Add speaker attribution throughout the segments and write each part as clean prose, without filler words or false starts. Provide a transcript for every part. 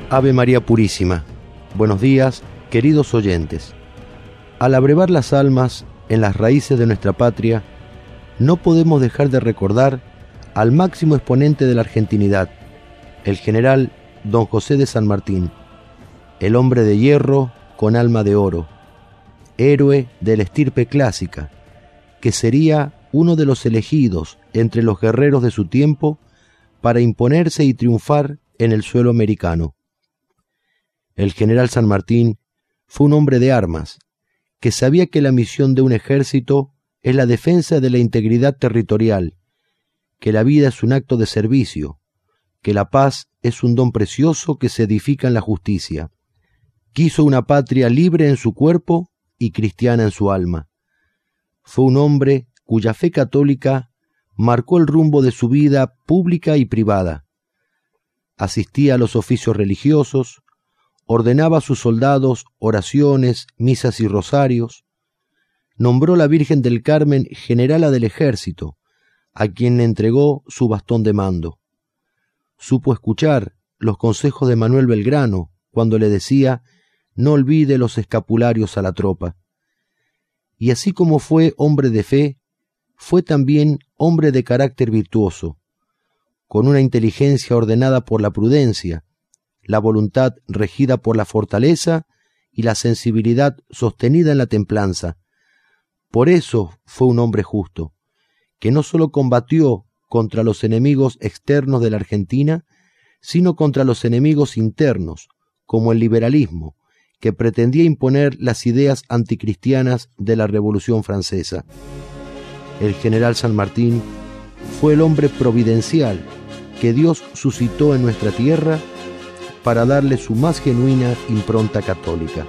Speaker 1: Ave María Purísima. Buenos días, queridos oyentes. Al abrevar las almas en las raíces de nuestra patria, no podemos dejar de recordar al máximo exponente de la argentinidad, el general Don José de San Martín, el hombre de hierro con alma de oro, héroe de la estirpe clásica, que sería uno de los elegidos entre los guerreros de su tiempo para imponerse y triunfar en el suelo americano. El general San Martín fue un hombre de armas, que sabía que la misión de un ejército es la defensa de la integridad territorial, que la vida es un acto de servicio, que la paz es un don precioso que se edifica en la justicia. Quiso una patria libre en su cuerpo y cristiana en su alma. Fue un hombre cuya fe católica marcó el rumbo de su vida pública y privada. Asistía a los oficios religiosos, ordenaba a sus soldados oraciones, misas y rosarios, nombró a la Virgen del Carmen generala del ejército, a quien le entregó su bastón de mando. Supo escuchar los consejos de Manuel Belgrano cuando le decía: no olvide los escapularios a la tropa. Y así como fue hombre de fe, fue también hombre de carácter virtuoso, con una inteligencia ordenada por la prudencia, la voluntad regida por la fortaleza y la sensibilidad sostenida en la templanza. Por eso fue un hombre justo, que no solo combatió contra los enemigos externos de la Argentina, sino contra los enemigos internos, como el liberalismo, que pretendía imponer las ideas anticristianas de la Revolución Francesa. El general San Martín fue el hombre providencial que Dios suscitó en nuestra tierra para darle su más genuina impronta católica.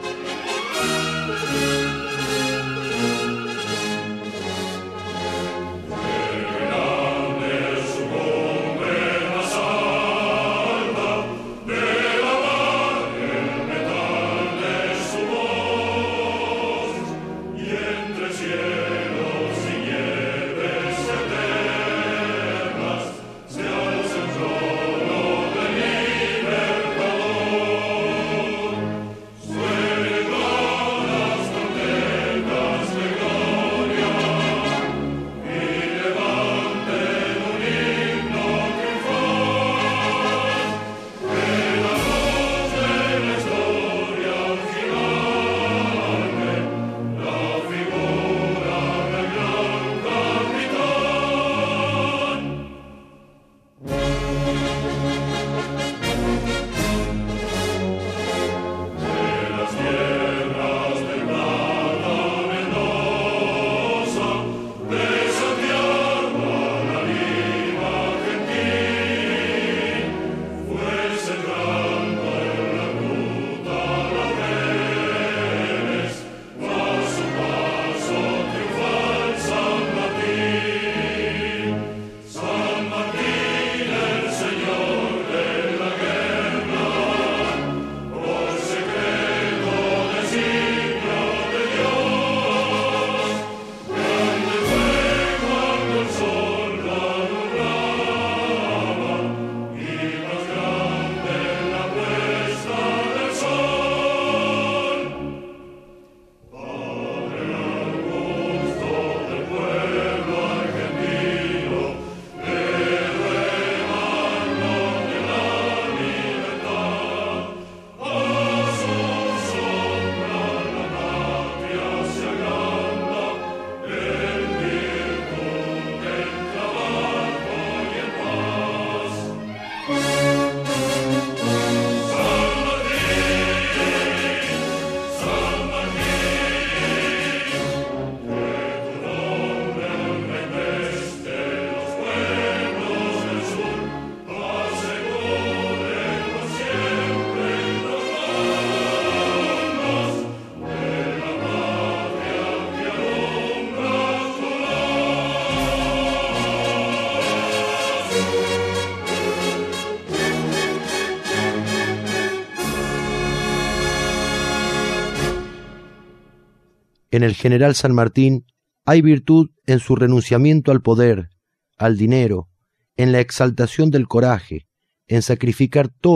Speaker 1: En el general San Martín hay virtud en su renunciamiento al poder, al dinero, en la exaltación del coraje, en sacrificar todo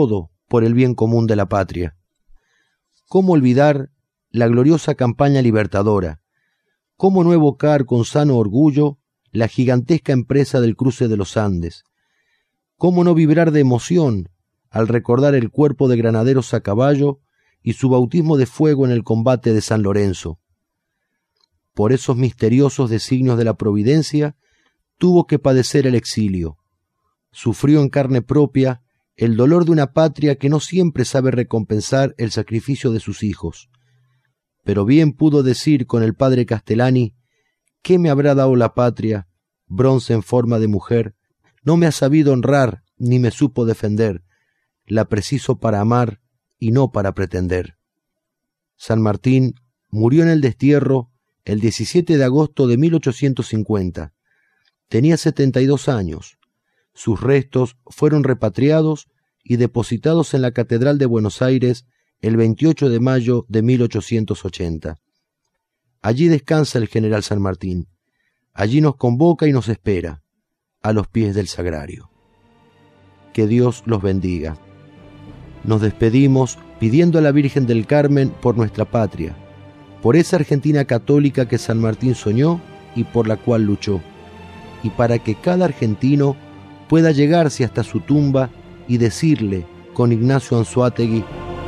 Speaker 1: por el bien común de la patria. ¿Cómo olvidar la gloriosa campaña libertadora? ¿Cómo no evocar con sano orgullo la gigantesca empresa del cruce de los Andes? ¿Cómo no vibrar de emoción al recordar el cuerpo de granaderos a caballo y su bautismo de fuego en el combate de San Lorenzo? Por esos misteriosos designios de la providencia tuvo que padecer el exilio. Sufrió en carne propia el dolor de una patria que no siempre sabe recompensar el sacrificio de sus hijos. Pero bien pudo decir con el padre Castellani: ¿qué me habrá dado la patria, bronce en forma de mujer? No me ha sabido honrar ni me supo defender. La preciso para amar y no para pretender. San Martín murió en el destierro el 17 de agosto de 1850. Tenía 72 años. Sus restos fueron repatriados y depositados en la Catedral de Buenos Aires el 28 de mayo de 1880. Allí descansa el general San Martín. Allí nos convoca y nos espera, a los pies del sagrario. Que Dios los bendiga. Nos despedimos pidiendo a la Virgen del Carmen por nuestra patria, por esa Argentina católica que San Martín soñó y por la cual luchó, y para que cada argentino pueda llegarse hasta su tumba y decirle con Ignacio Anzoátegui: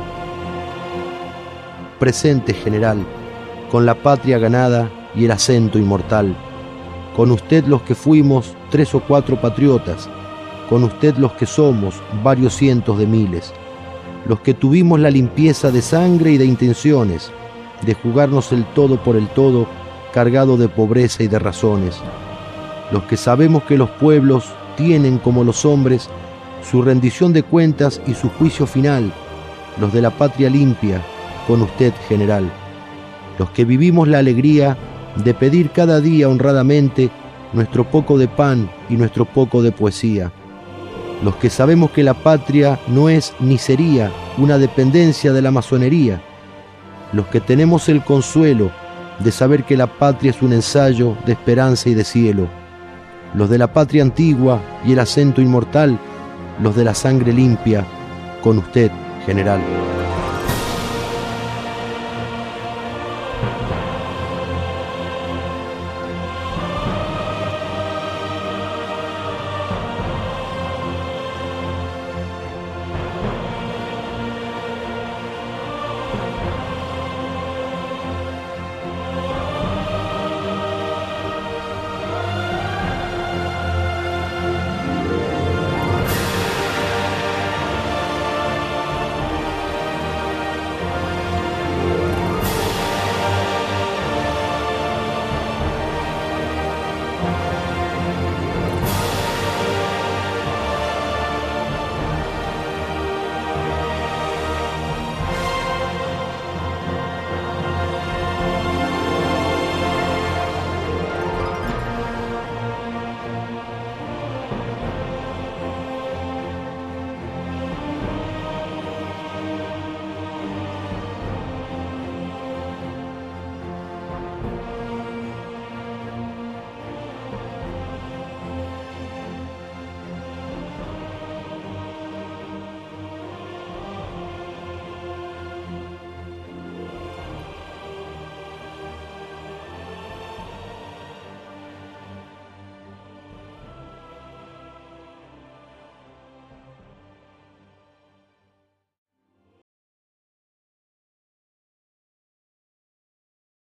Speaker 1: presente, general, con la patria ganada y el acento inmortal, con usted los que fuimos 3 o 4 patriotas, con usted los que somos varios cientos de miles, los que tuvimos la limpieza de sangre y de intenciones, de jugarnos el todo por el todo, cargado de pobreza y de razones, los que sabemos que los pueblos tienen, como los hombres, su rendición de cuentas y su juicio final, los de la patria limpia, con usted, general, los que vivimos la alegría de pedir cada día honradamente nuestro poco de pan y nuestro poco de poesía, los que sabemos que la patria no es ni sería una dependencia de la masonería, los que tenemos el consuelo de saber que la patria es un ensayo de esperanza y de cielo, los de la patria antigua y el acento inmortal, los de la sangre limpia, con usted, general.